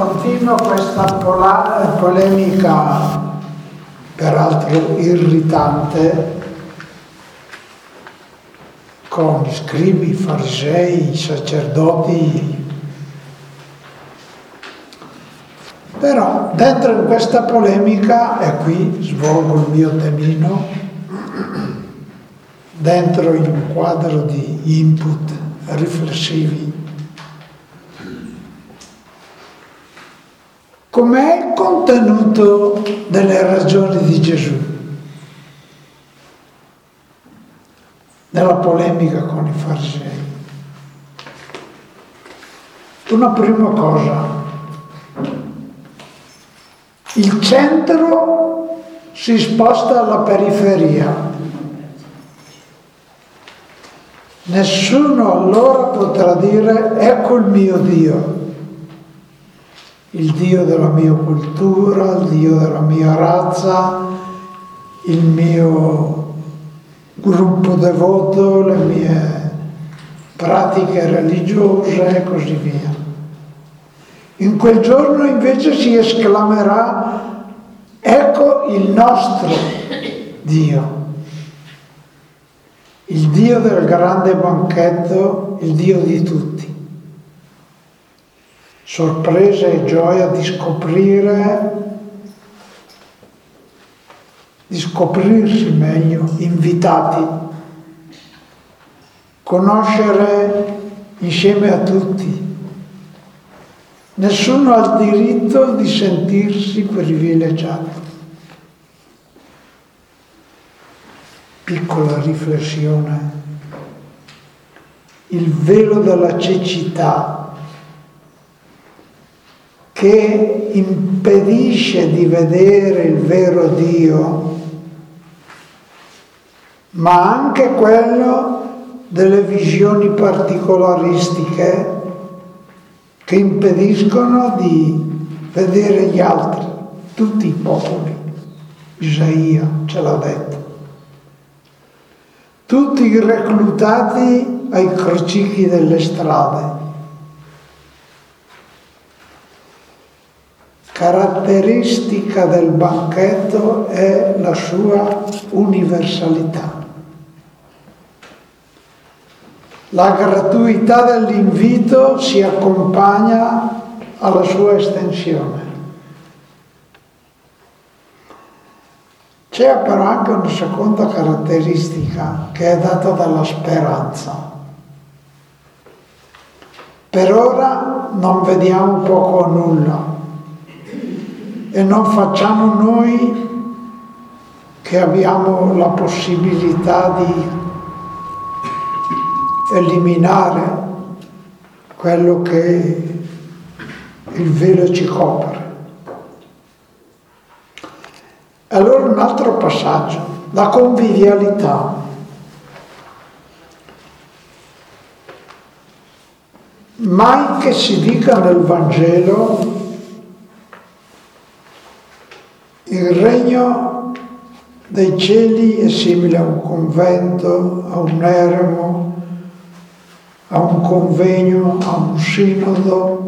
continua questa polemica, peraltro irritante, con gli scribi, i farisei, i sacerdoti. Però dentro in questa polemica, e qui svolgo il mio temino, dentro in un quadro di input riflessivi, com'è il contenuto delle ragioni di Gesù nella polemica con i farisei? Una prima cosa, il centro si sposta alla periferia. Nessuno allora potrà dire ecco il mio Dio, il Dio della mia cultura, il Dio della mia razza, il mio gruppo devoto, le mie pratiche religiose e così via. In quel giorno invece si esclamerà ecco il nostro Dio, il Dio del grande banchetto, il Dio di tutti. Sorpresa e gioia di scoprirsi meglio, invitati, conoscere insieme a tutti. Nessuno ha il diritto di sentirsi privilegiato. Piccola riflessione. Il velo della cecità che impedisce di vedere il vero Dio, ma anche quello delle visioni particolaristiche che impediscono di vedere gli altri, tutti i popoli. Isaia ce l'ha detto. Tutti reclutati ai crocicchi delle strade. Caratteristica del banchetto è la sua universalità. La gratuità dell'invito si accompagna alla sua estensione. C'è però anche una seconda caratteristica che è data dalla speranza. Per ora non vediamo poco o nulla e non facciamo noi che abbiamo la possibilità di eliminare quello che il velo ci copre. Allora un altro passaggio, la convivialità. Mai che si dica nel Vangelo il regno dei cieli è simile a un convento, a un eremo, a un convegno, a un sinodo,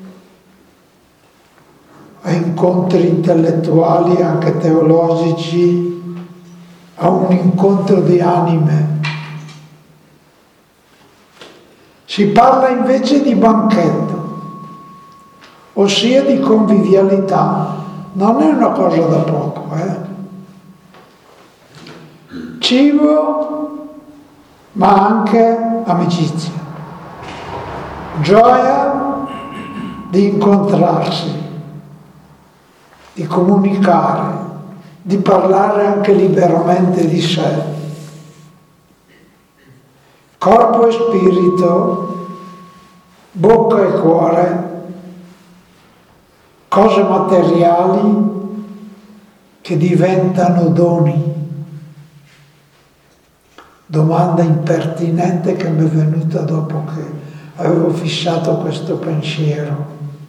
a incontri intellettuali, anche teologici, a un incontro di anime. Si parla invece di banchetto, ossia di convivialità. Non è una cosa da poco, Cibo, ma anche amicizia. Gioia di incontrarsi, di comunicare, di parlare anche liberamente di sé. Corpo e spirito, bocca e cuore, cose materiali che diventano doni. Domanda impertinente che mi è venuta dopo che avevo fissato questo pensiero.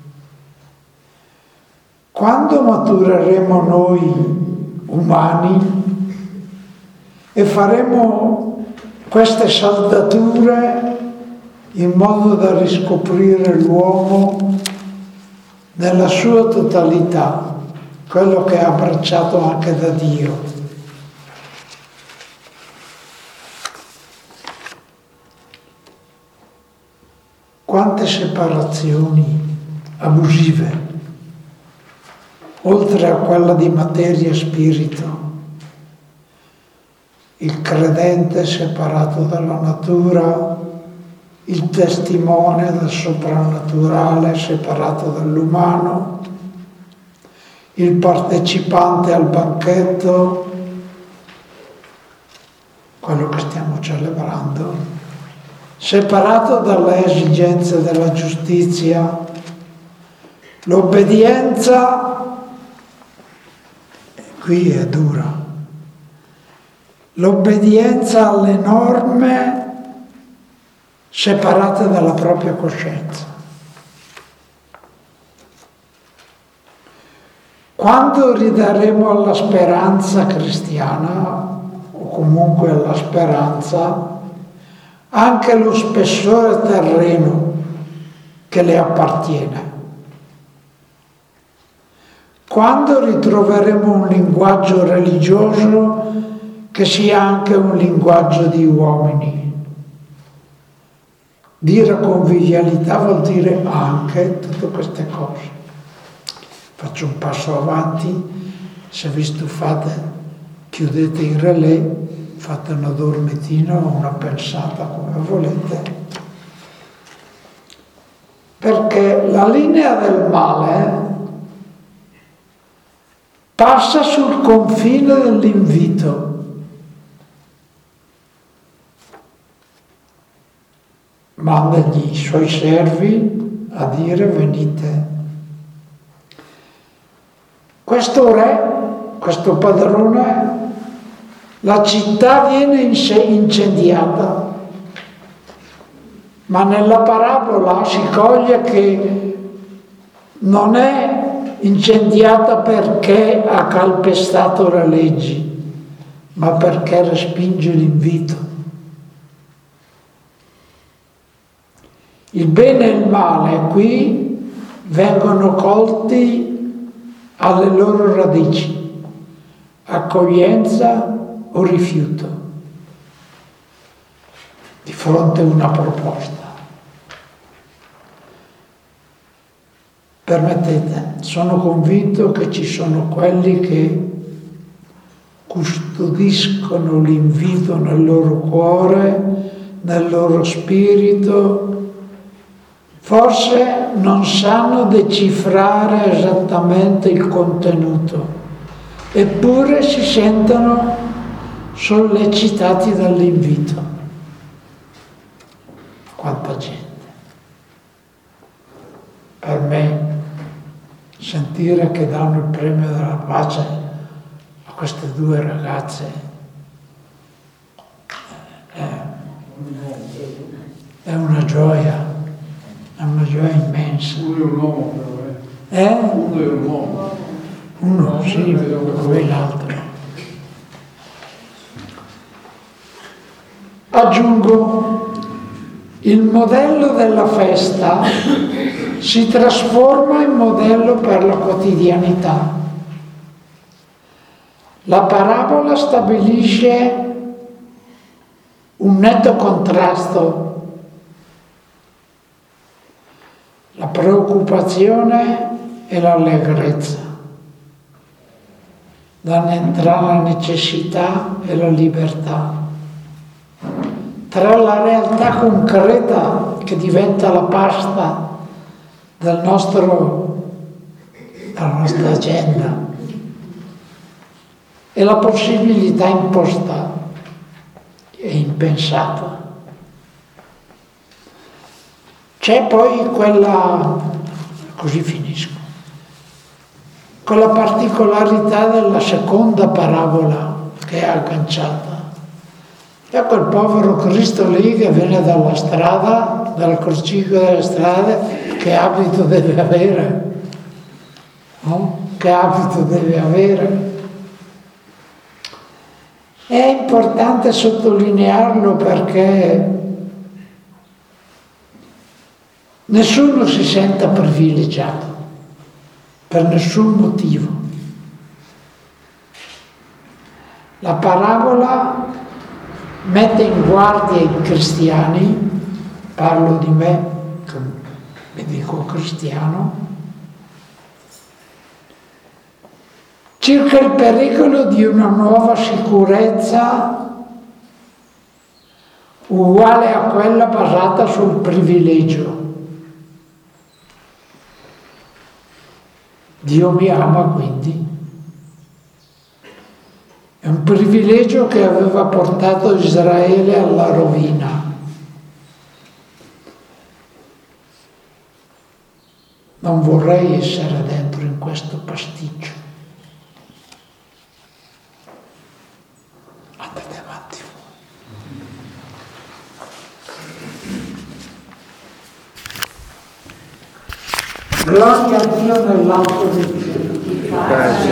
Quando matureremo noi umani e faremo queste saldature in modo da riscoprire l'uomo nella sua totalità, quello che è abbracciato anche da Dio. Quante separazioni abusive, oltre a quella di materia e spirito. Il credente separato dalla natura, il testimone del soprannaturale separato dall'umano, il partecipante al banchetto, quello che stiamo celebrando, separato dalle esigenze della giustizia, l'obbedienza, qui è dura, l'obbedienza alle norme separate dalla propria coscienza. Quando ridaremo alla speranza cristiana, o comunque alla speranza, anche lo spessore terreno che le appartiene? Quando ritroveremo un linguaggio religioso che sia anche un linguaggio di uomini? Dire convivialità vuol dire anche tutte queste cose. Faccio un passo avanti, se vi stufate chiudete il relè, fate una dormitina o una pensata come volete, perché la linea del male passa sul confine dell'invito. Manda i suoi servi a dire venite. Questo re, questo padrone, la città viene incendiata, ma nella parabola si coglie che non è incendiata perché ha calpestato le leggi, ma perché respinge l'invito. Il bene e il male qui vengono colti alle loro radici, accoglienza o rifiuto di fronte a una proposta. Permettete, sono convinto che ci sono quelli che custodiscono l'invito nel loro cuore, nel loro spirito. Forse non sanno decifrare esattamente il contenuto, eppure si sentono sollecitati dall'invito. Quanta gente. Per me, sentire che danno il premio della pace a queste due ragazze è una gioia. È una gioia immensa. Uno è un uomo però, Uno è un uomo. Uno, sì, poi l'altro. Aggiungo, il modello della festa si trasforma in modello per la quotidianità. La parabola stabilisce un netto contrasto. La preoccupazione e l'allegrezza, tra la necessità e la libertà, tra la realtà concreta che diventa la pasta della nostra agenda e la possibilità imposta e impensata. C'è poi quella, così finisco, quella particolarità della seconda parabola che è agganciata. C'è quel povero Cristo lì che viene dalla strada, dal crocicchio delle strade, che abito deve avere? No? Che abito deve avere? È importante sottolinearlo perché nessuno si senta privilegiato. per nessun motivo. La parabola mette in guardia i cristiani, parlo di me, che mi dico cristiano, circa il pericolo di una nuova sicurezza uguale a quella basata sul privilegio. Dio mi ama, quindi. È un privilegio che aveva portato Israele alla rovina. Non vorrei essere dentro in questo pasticcio. Andate avanti. Gloria a Dio nell'alto del cielo.